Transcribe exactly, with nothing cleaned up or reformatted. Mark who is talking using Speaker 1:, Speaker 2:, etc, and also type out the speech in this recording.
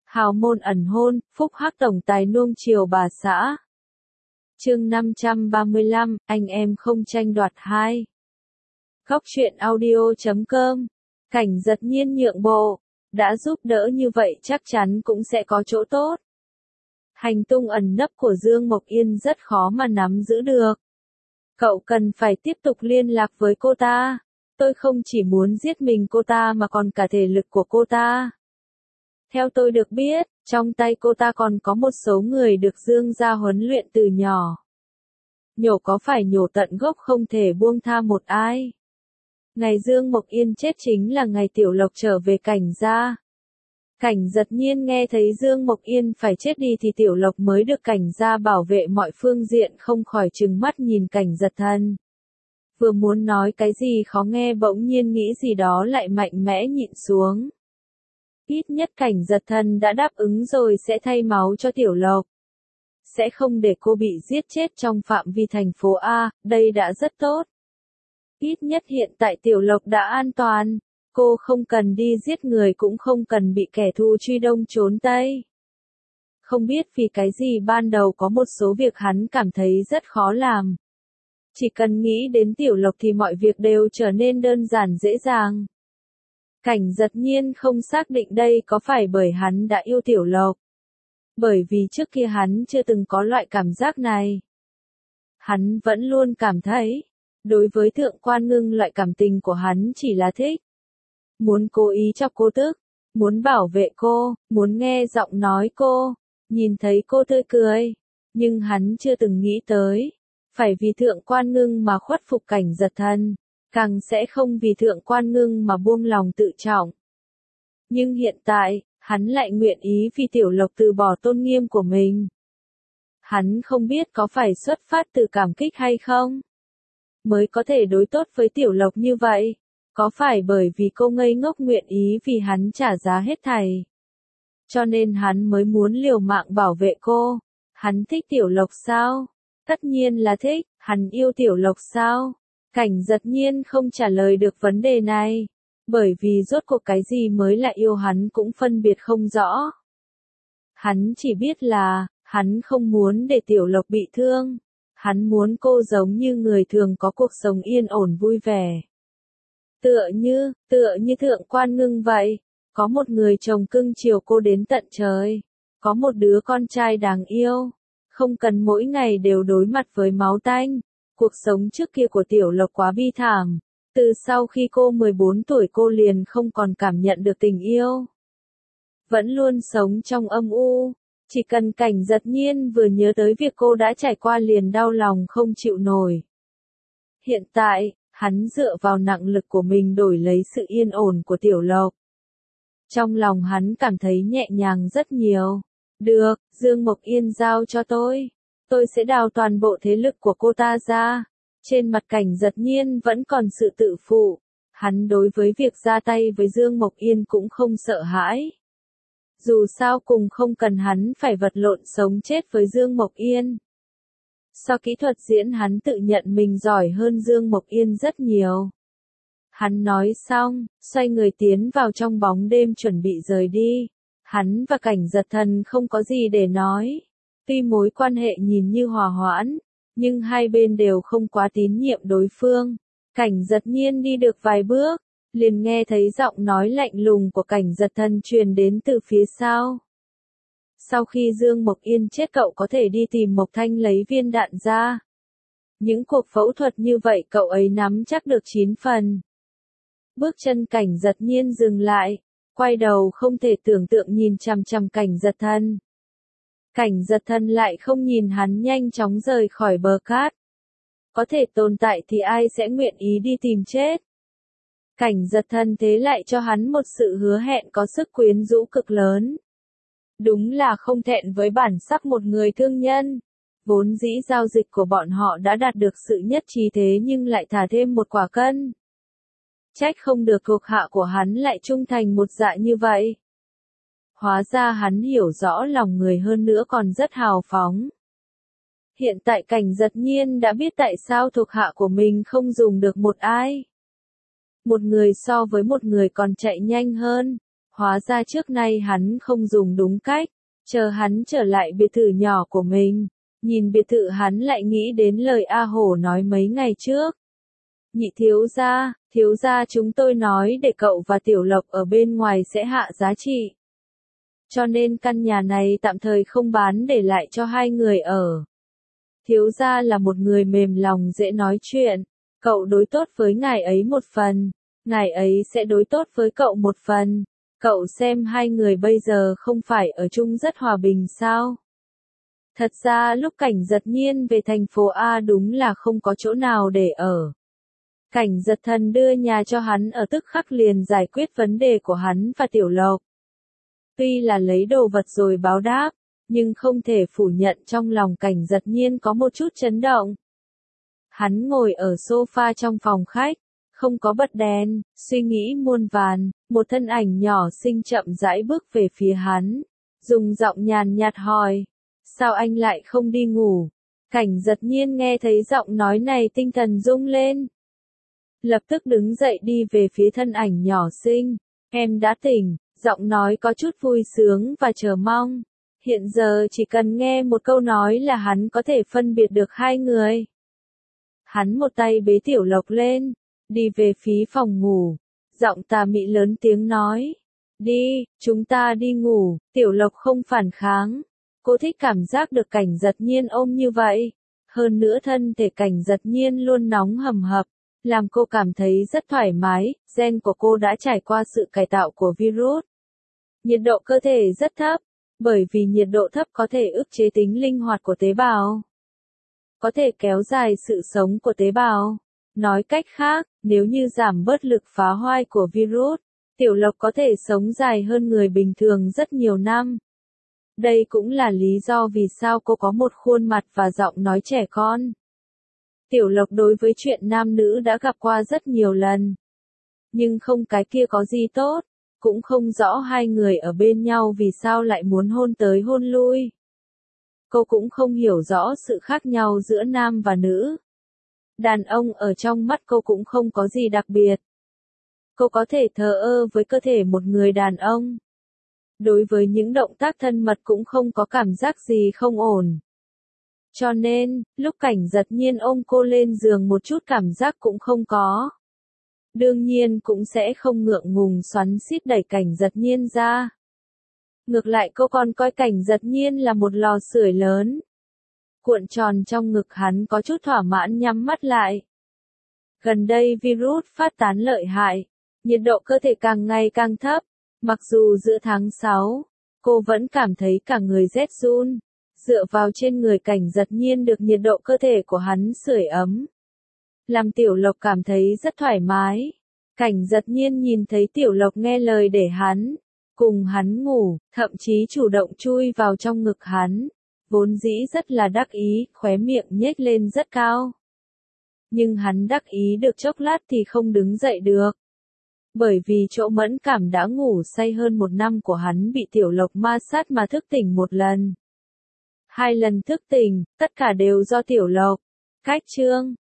Speaker 1: Hào môn ẩn hôn, phúc hắc tổng tài nuông chiều bà xã. Chương năm trăm ba mươi lăm, anh em không tranh đoạt hai. Góc truyện audio chấm com. Cảnh Giật Nhiên nhượng bộ, đã giúp đỡ như vậy chắc chắn cũng sẽ có chỗ tốt. Hành tung ẩn nấp của Dương Mộc Yên rất khó mà nắm giữ được. Cậu cần phải tiếp tục liên lạc với cô ta. Tôi không chỉ muốn giết mình cô ta mà còn cả thể lực của cô ta. Theo tôi được biết, trong tay cô ta còn có một số người được Dương gia huấn luyện từ nhỏ. Nhổ có phải nhổ tận gốc, không thể buông tha một ai. Ngày Dương Mộc Yên chết chính là ngày Tiểu Lộc trở về Cảnh gia. Cảnh Giật Nhiên nghe thấy Dương Mộc Yên phải chết đi thì Tiểu Lộc mới được Cảnh gia bảo vệ mọi phương diện, không khỏi trừng mắt nhìn Cảnh Giật Thần. Vừa muốn nói cái gì khó nghe bỗng nhiên nghĩ gì đó lại mạnh mẽ nhịn xuống. Ít nhất Cảnh Giật Thần đã đáp ứng rồi sẽ thay máu cho Tiểu Lộc. Sẽ không để cô bị giết chết trong phạm vi thành phố A, đây đã rất tốt. Ít nhất hiện tại Tiểu Lộc đã an toàn, cô không cần đi giết người cũng không cần bị kẻ thù truy đông trốn tây. Không biết vì cái gì ban đầu có một số việc hắn cảm thấy rất khó làm. Chỉ cần nghĩ đến Tiểu Lộc thì mọi việc đều trở nên đơn giản dễ dàng. Cảnh Giật Nhiên không xác định đây có phải bởi hắn đã yêu Tiểu Lộc. Bởi vì trước kia hắn chưa từng có loại cảm giác này. Hắn vẫn luôn cảm thấy, đối với Thượng Quan Ngưng loại cảm tình của hắn chỉ là thích. Muốn cố ý chọc cô tức, muốn bảo vệ cô, muốn nghe giọng nói cô, nhìn thấy cô tươi cười. Nhưng hắn chưa từng nghĩ tới, phải vì Thượng Quan Ngưng mà khuất phục Cảnh Giật Thần, càng sẽ không vì Thượng Quan Ngưng mà buông lòng tự trọng. Nhưng hiện tại, hắn lại nguyện ý vì Tiểu Lộc từ bỏ tôn nghiêm của mình. Hắn không biết có phải xuất phát từ cảm kích hay không, mới có thể đối tốt với Tiểu Lộc như vậy. Có phải bởi vì cô ngây ngốc nguyện ý vì hắn trả giá hết thảy, cho nên hắn mới muốn liều mạng bảo vệ cô? Hắn thích Tiểu Lộc sao? Tất nhiên là thích. Hắn yêu Tiểu Lộc sao? Cảnh Giật Nhiên không trả lời được vấn đề này, bởi vì rốt cuộc cái gì mới là yêu hắn cũng phân biệt không rõ. Hắn chỉ biết là, hắn không muốn để Tiểu Lộc bị thương. Hắn muốn cô giống như người thường có cuộc sống yên ổn vui vẻ. Tựa như, tựa như Thượng Quan Ngưng vậy, có một người chồng cưng chiều cô đến tận trời, có một đứa con trai đáng yêu, không cần mỗi ngày đều đối mặt với máu tanh. Cuộc sống trước kia của Tiểu Lộc quá bi thảm, từ sau khi cô mười bốn tuổi cô liền không còn cảm nhận được tình yêu. Vẫn luôn sống trong âm u, chỉ cần Cảnh Giật Nhiên vừa nhớ tới việc cô đã trải qua liền đau lòng không chịu nổi. Hiện tại, hắn dựa vào năng lực của mình đổi lấy sự yên ổn của Tiểu Lộc. Trong lòng hắn cảm thấy nhẹ nhàng rất nhiều. Được, Dương Mộc Yên giao cho tôi. Tôi sẽ đào toàn bộ thế lực của cô ta ra. Trên mặt Cảnh Giật Nhiên vẫn còn sự tự phụ. Hắn đối với việc ra tay với Dương Mộc Yên cũng không sợ hãi. Dù sao cùng không cần hắn phải vật lộn sống chết với Dương Mộc Yên. So kỹ thuật diễn hắn tự nhận mình giỏi hơn Dương Mộc Yên rất nhiều. Hắn nói xong, xoay người tiến vào trong bóng đêm chuẩn bị rời đi. Hắn và Cảnh Giật Thần không có gì để nói. Tuy mối quan hệ nhìn như hòa hoãn, nhưng hai bên đều không quá tín nhiệm đối phương. Cảnh Giật Nhiên đi được vài bước, liền nghe thấy giọng nói lạnh lùng của Cảnh Giật Thần truyền đến từ phía sau. Sau khi Dương Mộc Yên chết cậu có thể đi tìm Mộc Thanh lấy viên đạn ra. Những cuộc phẫu thuật như vậy cậu ấy nắm chắc được chín phần. Bước chân Cảnh Giật Nhiên dừng lại, quay đầu không thể tưởng tượng nhìn chằm chằm Cảnh Giật Thần. Cảnh Giật Thần lại không nhìn hắn nhanh chóng rời khỏi bờ cát. Có thể tồn tại thì ai sẽ nguyện ý đi tìm chết. Cảnh Giật Thần thế lại cho hắn một sự hứa hẹn có sức quyến rũ cực lớn. Đúng là không thẹn với bản sắc một người thương nhân. Vốn dĩ giao dịch của bọn họ đã đạt được sự nhất trí thế nhưng lại thả thêm một quả cân. Trách không được thuộc hạ của hắn lại trung thành một dạ như vậy. Hóa ra hắn hiểu rõ lòng người hơn nữa còn rất hào phóng. Hiện tại Cảnh Giật Nhiên đã biết tại sao thuộc hạ của mình không dùng được một ai. Một người so với một người còn chạy nhanh hơn. Hóa ra trước nay hắn không dùng đúng cách, chờ hắn trở lại biệt thự nhỏ của mình, nhìn biệt thự hắn lại nghĩ đến lời A Hổ nói mấy ngày trước. Nhị thiếu gia, thiếu gia chúng tôi nói để cậu và Tiểu Lộc ở bên ngoài sẽ hạ giá trị. Cho nên căn nhà này tạm thời không bán để lại cho hai người ở. Thiếu gia là một người mềm lòng dễ nói chuyện, cậu đối tốt với ngài ấy một phần, ngài ấy sẽ đối tốt với cậu một phần. Cậu xem hai người bây giờ không phải ở chung rất hòa bình sao? Thật ra lúc Cảnh Giật Nhiên về thành phố A đúng là không có chỗ nào để ở. Cảnh Giật Thần đưa nhà cho hắn ở tức khắc liền giải quyết vấn đề của hắn và Tiểu Lộc. Tuy là lấy đồ vật rồi báo đáp, nhưng không thể phủ nhận trong lòng Cảnh Giật Nhiên có một chút chấn động. Hắn ngồi ở sofa trong phòng khách, không có bật đèn, suy nghĩ muôn vàn, một thân ảnh nhỏ xinh chậm rãi bước về phía hắn, dùng giọng nhàn nhạt hỏi, sao anh lại không đi ngủ? Cảnh Giật Nhiên nghe thấy giọng nói này tinh thần rung lên. Lập tức đứng dậy đi về phía thân ảnh nhỏ xinh, em đã tỉnh, giọng nói có chút vui sướng và chờ mong. Hiện giờ chỉ cần nghe một câu nói là hắn có thể phân biệt được hai người. Hắn một tay bế Tiểu Lộc lên, đi về phía phòng ngủ, giọng tà mị lớn tiếng nói, đi, chúng ta đi ngủ. Tiểu Lộc không phản kháng, cô thích cảm giác được Cảnh Giật Nhiên ôm như vậy, hơn nữa thân thể Cảnh Giật Nhiên luôn nóng hầm hập, làm cô cảm thấy rất thoải mái, gen của cô đã trải qua sự cải tạo của virus. Nhiệt độ cơ thể rất thấp, bởi vì nhiệt độ thấp có thể ức chế tính linh hoạt của tế bào, có thể kéo dài sự sống của tế bào. Nói cách khác, nếu như giảm bớt lực phá hoại của virus, Tiểu Lộc có thể sống dài hơn người bình thường rất nhiều năm. Đây cũng là lý do vì sao cô có một khuôn mặt và giọng nói trẻ con. Tiểu Lộc đối với chuyện nam nữ đã gặp qua rất nhiều lần. Nhưng không cái kia có gì tốt, cũng không rõ hai người ở bên nhau vì sao lại muốn hôn tới hôn lui. Cô cũng không hiểu rõ sự khác nhau giữa nam và nữ. Đàn ông ở trong mắt cô cũng không có gì đặc biệt. Cô có thể thờ ơ với cơ thể một người đàn ông. Đối với những động tác thân mật cũng không có cảm giác gì không ổn. Cho nên, lúc Cảnh Giật Nhiên ôm cô lên giường một chút cảm giác cũng không có. Đương nhiên cũng sẽ không ngượng ngùng xoắn xít đẩy Cảnh Giật Nhiên ra. Ngược lại cô còn coi Cảnh Giật Nhiên là một lò sưởi lớn. Cuộn tròn trong ngực hắn có chút thỏa mãn nhắm mắt lại. Gần đây virus phát tán lợi hại, nhiệt độ cơ thể càng ngày càng thấp, mặc dù giữa tháng sáu, cô vẫn cảm thấy cả người rét run, dựa vào trên người Cảnh Giật Nhiên được nhiệt độ cơ thể của hắn sưởi ấm. Làm Tiểu Lộc cảm thấy rất thoải mái. Cảnh Giật Nhiên nhìn thấy Tiểu Lộc nghe lời để hắn, cùng hắn ngủ, thậm chí chủ động chui vào trong ngực hắn. Vốn dĩ rất là đắc ý, khóe miệng nhếch lên rất cao. Nhưng hắn đắc ý được chốc lát thì không đứng dậy được. Bởi vì chỗ mẫn cảm đã ngủ say hơn một năm của hắn bị Tiểu Lộc ma sát mà thức tỉnh một lần. Hai lần thức tỉnh, tất cả đều do Tiểu Lộc. Cách chương